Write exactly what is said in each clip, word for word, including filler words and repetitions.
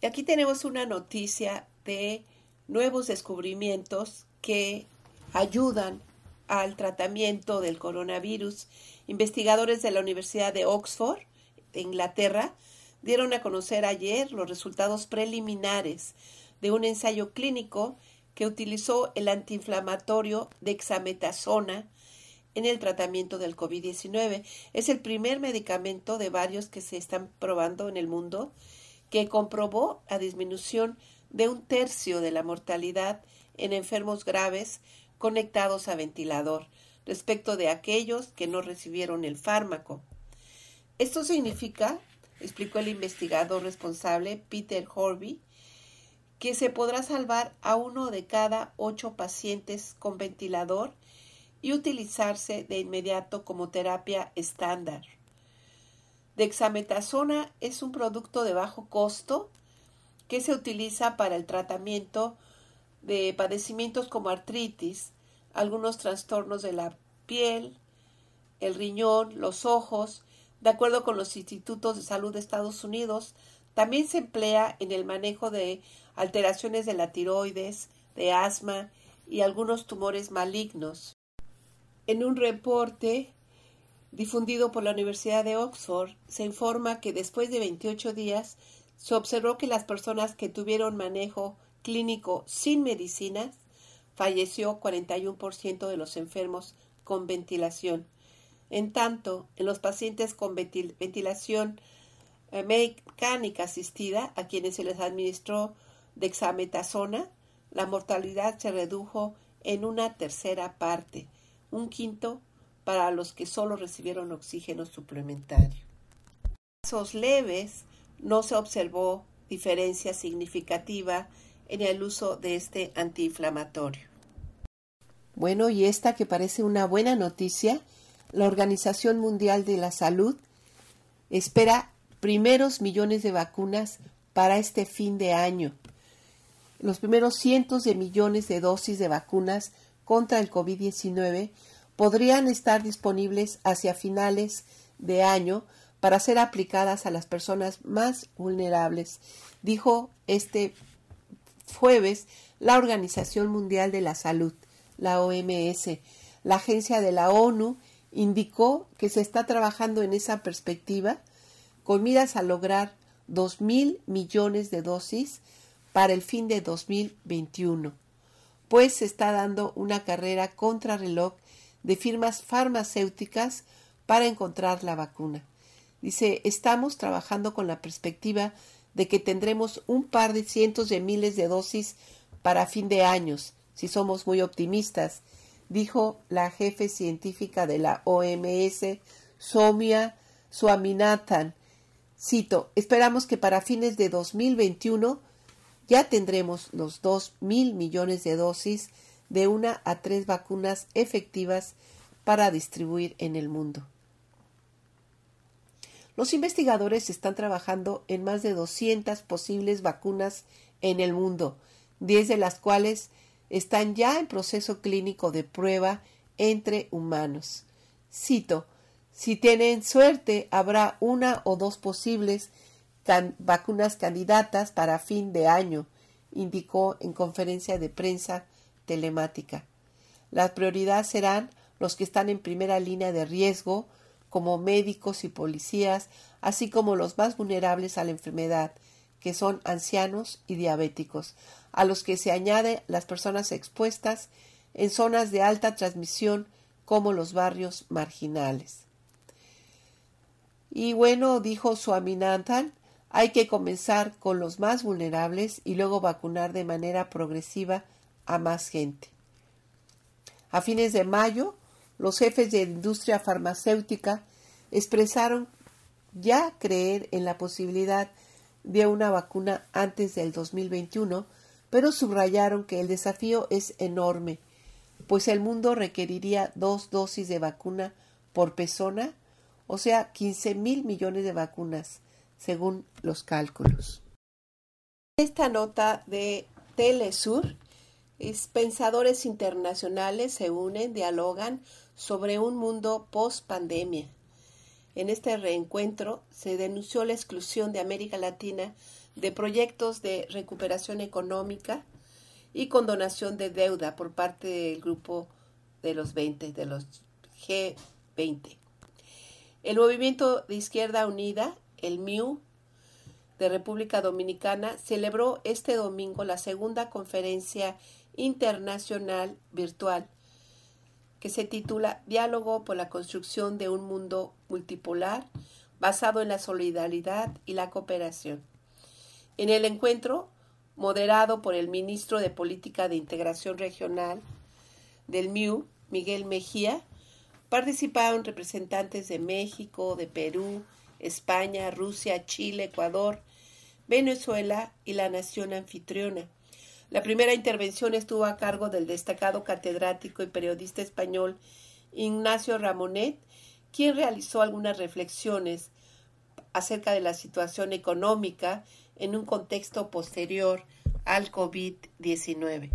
Y aquí tenemos una noticia de nuevos descubrimientos que ayudan al tratamiento del coronavirus. Investigadores de la Universidad de Oxford, de Inglaterra, dieron a conocer ayer los resultados preliminares de un ensayo clínico que utilizó el antiinflamatorio dexametasona en el tratamiento del COVID diecinueve. Es el primer medicamento de varios que se están probando en el mundo que comprobó la disminución de un tercio de la mortalidad en enfermos graves conectados a ventilador respecto de aquellos que no recibieron el fármaco. Esto significa, explicó el investigador responsable Peter Horby, que se podrá salvar a uno de cada ocho pacientes con ventilador y utilizarse de inmediato como terapia estándar. Dexametasona es un producto de bajo costo que se utiliza para el tratamiento de padecimientos como artritis, algunos trastornos de la piel, el riñón, los ojos. De acuerdo con los institutos de salud de Estados Unidos, también se emplea en el manejo de alteraciones de la tiroides, de asma y algunos tumores malignos. En un reporte difundido por la Universidad de Oxford, se informa que después de veintiocho días se observó que las personas que tuvieron manejo clínico sin medicinas falleció cuarenta y uno por ciento de los enfermos con ventilación. En tanto, en los pacientes con ventil- ventilación eh, mecánica asistida, a quienes se les administró dexametasona, la mortalidad se redujo en una tercera parte, un quinto para los que solo recibieron oxígeno suplementario. En casos leves no se observó diferencia significativa en el uso de este antiinflamatorio. Bueno, y esta que parece una buena noticia, la Organización Mundial de la Salud espera primeros millones de vacunas para este fin de año. Los primeros cientos de millones de dosis de vacunas contra el COVID diecinueve podrían estar disponibles hacia finales de año para ser aplicadas a las personas más vulnerables, dijo este jueves la Organización Mundial de la Salud, la O M S. La agencia de la ONU indicó que se está trabajando en esa perspectiva con miras a lograr dos mil millones de dosis para el fin de dos mil veintiuno, pues se está dando una carrera contrarreloj de firmas farmacéuticas para encontrar la vacuna. Dice, estamos trabajando con la perspectiva de que tendremos un par de cientos de miles de dosis para fin de años, si somos muy optimistas, dijo la jefe científica de la O M S, Soumya Swaminathan. Cito, esperamos que para fines de dos mil veintiuno ya tendremos los dos mil millones de dosis de una a tres vacunas efectivas para distribuir en el mundo. Los investigadores están trabajando en más de doscientas posibles vacunas en el mundo, diez de las cuales están ya en proceso clínico de prueba entre humanos. Cito, si tienen suerte, habrá una o dos posibles can- vacunas candidatas para fin de año, indicó en conferencia de prensa telemática. La prioridad serán los que están en primera línea de riesgo, como médicos y policías, así como los más vulnerables a la enfermedad, que son ancianos y diabéticos, a los que se añade las personas expuestas en zonas de alta transmisión, como los barrios marginales. Y bueno, dijo Swaminathan, hay que comenzar con los más vulnerables y luego vacunar de manera progresiva a más gente. A fines de mayo, los jefes de industria farmacéutica expresaron ya creer en la posibilidad de una vacuna antes del dos mil veintiuno, pero subrayaron que el desafío es enorme, pues el mundo requeriría dos dosis de vacuna por persona, o sea, quince mil millones de vacunas, según los cálculos. Esta nota de Telesur es pensadores internacionales se unen, dialogan sobre un mundo post-pandemia. En este reencuentro se denunció la exclusión de América Latina de proyectos de recuperación económica y condonación de deuda por parte del grupo de los veinte, de los G veinte. El Movimiento de Izquierda Unida, el M I U, de República Dominicana, celebró este domingo la segunda conferencia internacional virtual que se titula Diálogo por la construcción de un mundo multipolar basado en la solidaridad y la cooperación. En el encuentro, moderado por el ministro de Política de Integración Regional del M I U, Miguel Mejía, participaron representantes de México, de Perú, España, Rusia, Chile, Ecuador, Venezuela y la nación anfitriona. La primera intervención estuvo a cargo del destacado catedrático y periodista español Ignacio Ramonet, quien realizó algunas reflexiones acerca de la situación económica en un contexto posterior al COVID diecinueve.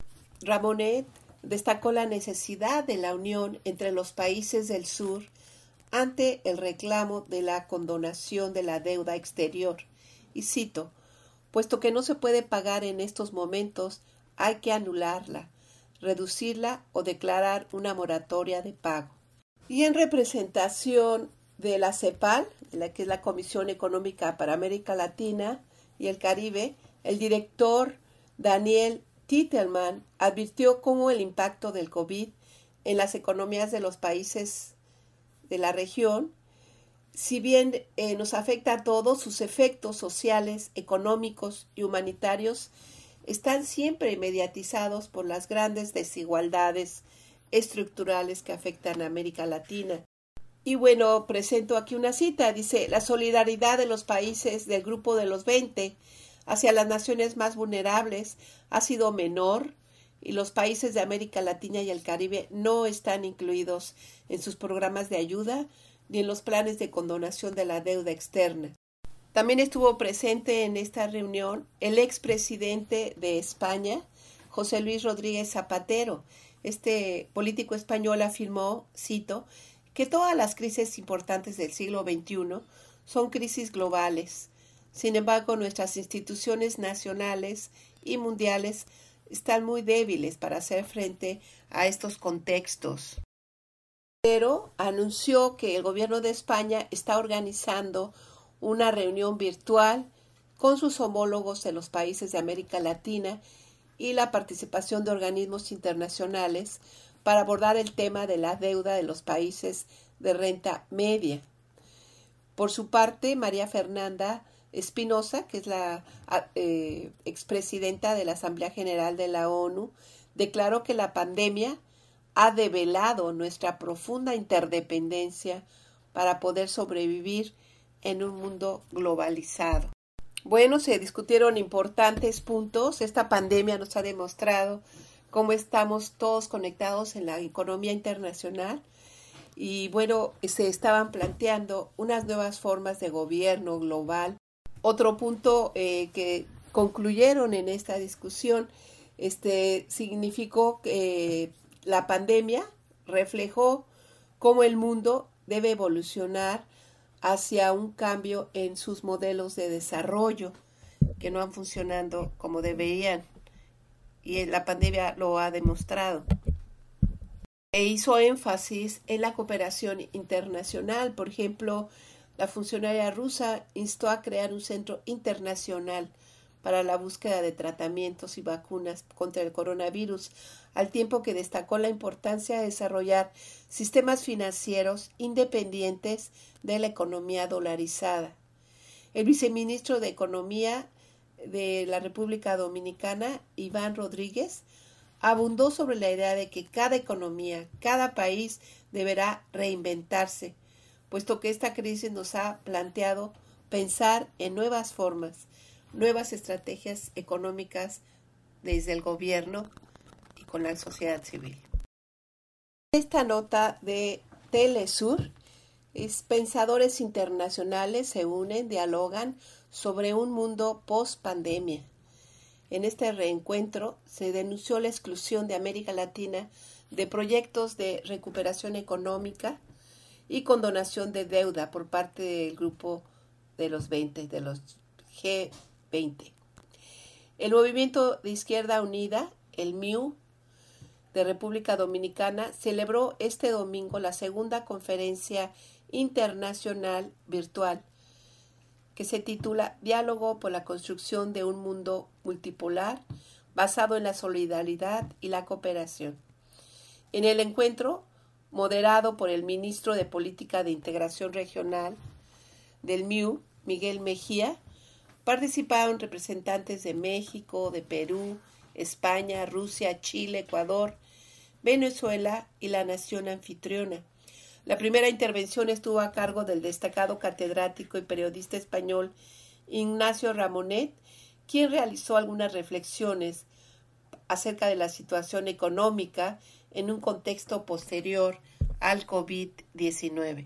Ramonet destacó la necesidad de la unión entre los países del sur ante el reclamo de la condonación de la deuda exterior. Y cito, puesto que no se puede pagar en estos momentos, hay que anularla, reducirla o declarar una moratoria de pago. Y en representación de la CEPAL, la que es la Comisión Económica para América Latina y el Caribe, el director Daniel Titelman advirtió cómo el impacto del COVID en las economías de los países de la región, si bien eh, nos afecta a todos, sus efectos sociales, económicos y humanitarios están siempre mediatizados por las grandes desigualdades estructurales que afectan a América Latina. Y bueno, presento aquí una cita, dice, la solidaridad de los países del grupo de los veinte hacia las naciones más vulnerables ha sido menor y los países de América Latina y el Caribe no están incluidos en sus programas de ayuda ni en los planes de condonación de la deuda externa. También estuvo presente en esta reunión el expresidente de España, José Luis Rodríguez Zapatero. Este político español afirmó, cito, que todas las crisis importantes del siglo veintiuno son crisis globales. Sin embargo, nuestras instituciones nacionales y mundiales están muy débiles para hacer frente a estos contextos. Pero anunció que el gobierno de España está organizando una reunión virtual con sus homólogos de los países de América Latina y la participación de organismos internacionales para abordar el tema de la deuda de los países de renta media. Por su parte, María Fernanda Espinosa, que es la eh, expresidenta de la Asamblea General de la ONU, declaró que la pandemia ha develado nuestra profunda interdependencia para poder sobrevivir en un mundo globalizado. Bueno, se discutieron importantes puntos. Esta pandemia nos ha demostrado cómo estamos todos conectados en la economía internacional y bueno, se estaban planteando unas nuevas formas de gobierno global. Otro punto eh, que concluyeron en esta discusión este, significó que eh, la pandemia reflejó cómo el mundo debe evolucionar hacia un cambio en sus modelos de desarrollo que no han funcionado como deberían y la pandemia lo ha demostrado. E hizo énfasis en la cooperación internacional. Por ejemplo, la funcionaria rusa instó a crear un centro internacional para la búsqueda de tratamientos y vacunas contra el coronavirus, al tiempo que destacó la importancia de desarrollar sistemas financieros independientes de la economía dolarizada. El viceministro de Economía de la República Dominicana, Iván Rodríguez, abundó sobre la idea de que cada economía, cada país deberá reinventarse, puesto que esta crisis nos ha planteado pensar en nuevas formas, nuevas estrategias económicas desde el gobierno y con la sociedad civil. Esta nota de Telesur es pensadores internacionales se unen, dialogan sobre un mundo post-pandemia. En este reencuentro se denunció la exclusión de América Latina de proyectos de recuperación económica y condonación de deuda por parte del grupo de los veinte, de los G veinte. El Movimiento de Izquierda Unida, el M U, de República Dominicana, celebró este domingo la segunda conferencia internacional virtual que se titula Diálogo por la construcción de un mundo multipolar basado en la solidaridad y la cooperación. En el encuentro, moderado por el ministro de Política de Integración Regional del M U, Miguel Mejía, participaron representantes de México, de Perú, España, Rusia, Chile, Ecuador, Venezuela y la nación anfitriona. La primera intervención estuvo a cargo del destacado catedrático y periodista español Ignacio Ramonet, quien realizó algunas reflexiones acerca de la situación económica en un contexto posterior al COVID diecinueve.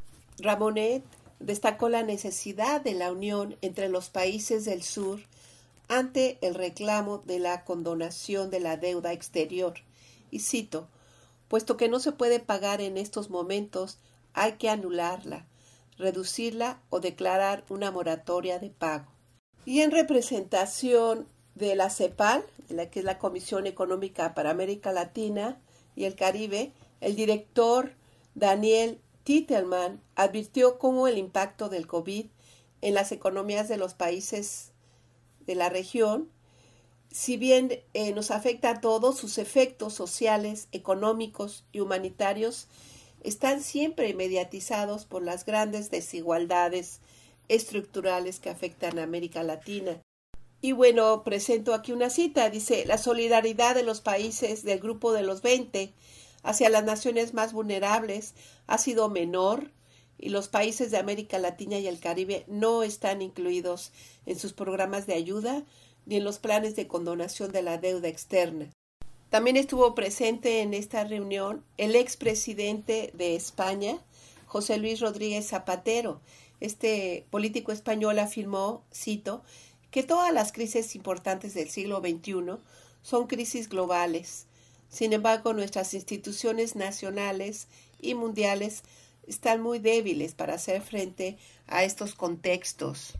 Ramonet destacó la necesidad de la unión entre los países del sur ante el reclamo de la condonación de la deuda exterior. Y cito, puesto que no se puede pagar en estos momentos, hay que anularla, reducirla o declarar una moratoria de pago. Y en representación de la CEPAL, la que es la Comisión Económica para América Latina y el Caribe, el director Daniel Titelman advirtió cómo el impacto del COVID en las economías de los países de la región, si bien eh, nos afecta a todos, sus efectos sociales, económicos y humanitarios están siempre mediatizados por las grandes desigualdades estructurales que afectan a América Latina. Y bueno, presento aquí una cita, dice, la solidaridad de los países del grupo de los veinte hacia las naciones más vulnerables ha sido menor y los países de América Latina y el Caribe no están incluidos en sus programas de ayuda ni en los planes de condonación de la deuda externa. También estuvo presente en esta reunión el expresidente de España, José Luis Rodríguez Zapatero. Este político español afirmó, cito, que todas las crisis importantes del siglo veintiuno son crisis globales. Sin embargo, nuestras instituciones nacionales y mundiales están muy débiles para hacer frente a estos contextos.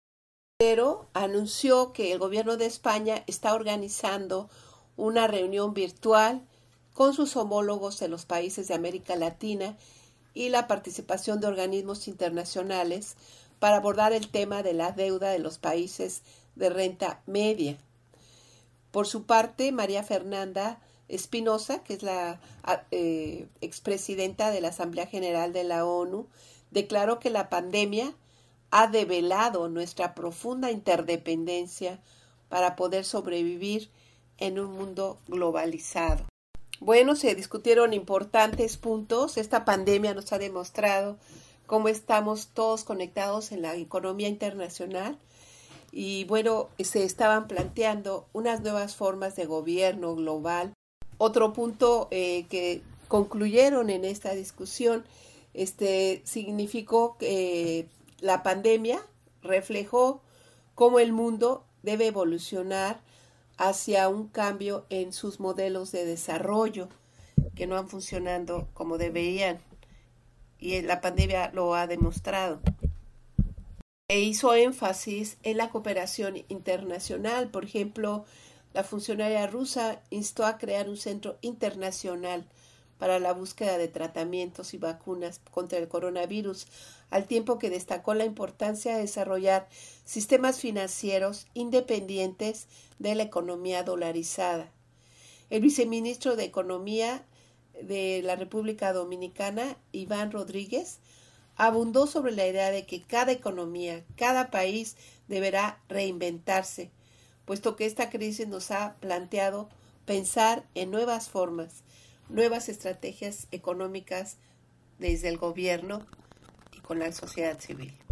Pero anunció que el gobierno de España está organizando una reunión virtual con sus homólogos de los países de América Latina y la participación de organismos internacionales para abordar el tema de la deuda de los países de renta media. Por su parte, María Fernanda Espinosa, que es la eh, expresidenta de la Asamblea General de la ONU, declaró que la pandemia ha develado nuestra profunda interdependencia para poder sobrevivir en un mundo globalizado. Bueno, se discutieron importantes puntos. Esta pandemia nos ha demostrado cómo estamos todos conectados en la economía internacional y bueno, se estaban planteando unas nuevas formas de gobierno global. Otro punto eh, que concluyeron en esta discusión este, significó que eh, la pandemia reflejó cómo el mundo debe evolucionar hacia un cambio en sus modelos de desarrollo que no han funcionado como deberían y la pandemia lo ha demostrado. E hizo énfasis en la cooperación internacional. Por ejemplo, la funcionaria rusa instó a crear un centro internacional para la búsqueda de tratamientos y vacunas contra el coronavirus, al tiempo que destacó la importancia de desarrollar sistemas financieros independientes de la economía dolarizada. El viceministro de Economía de la República Dominicana, Iván Rodríguez, abundó sobre la idea de que cada economía, cada país deberá reinventarse, puesto que esta crisis nos ha planteado pensar en nuevas formas, nuevas estrategias económicas desde el gobierno y con la sociedad civil.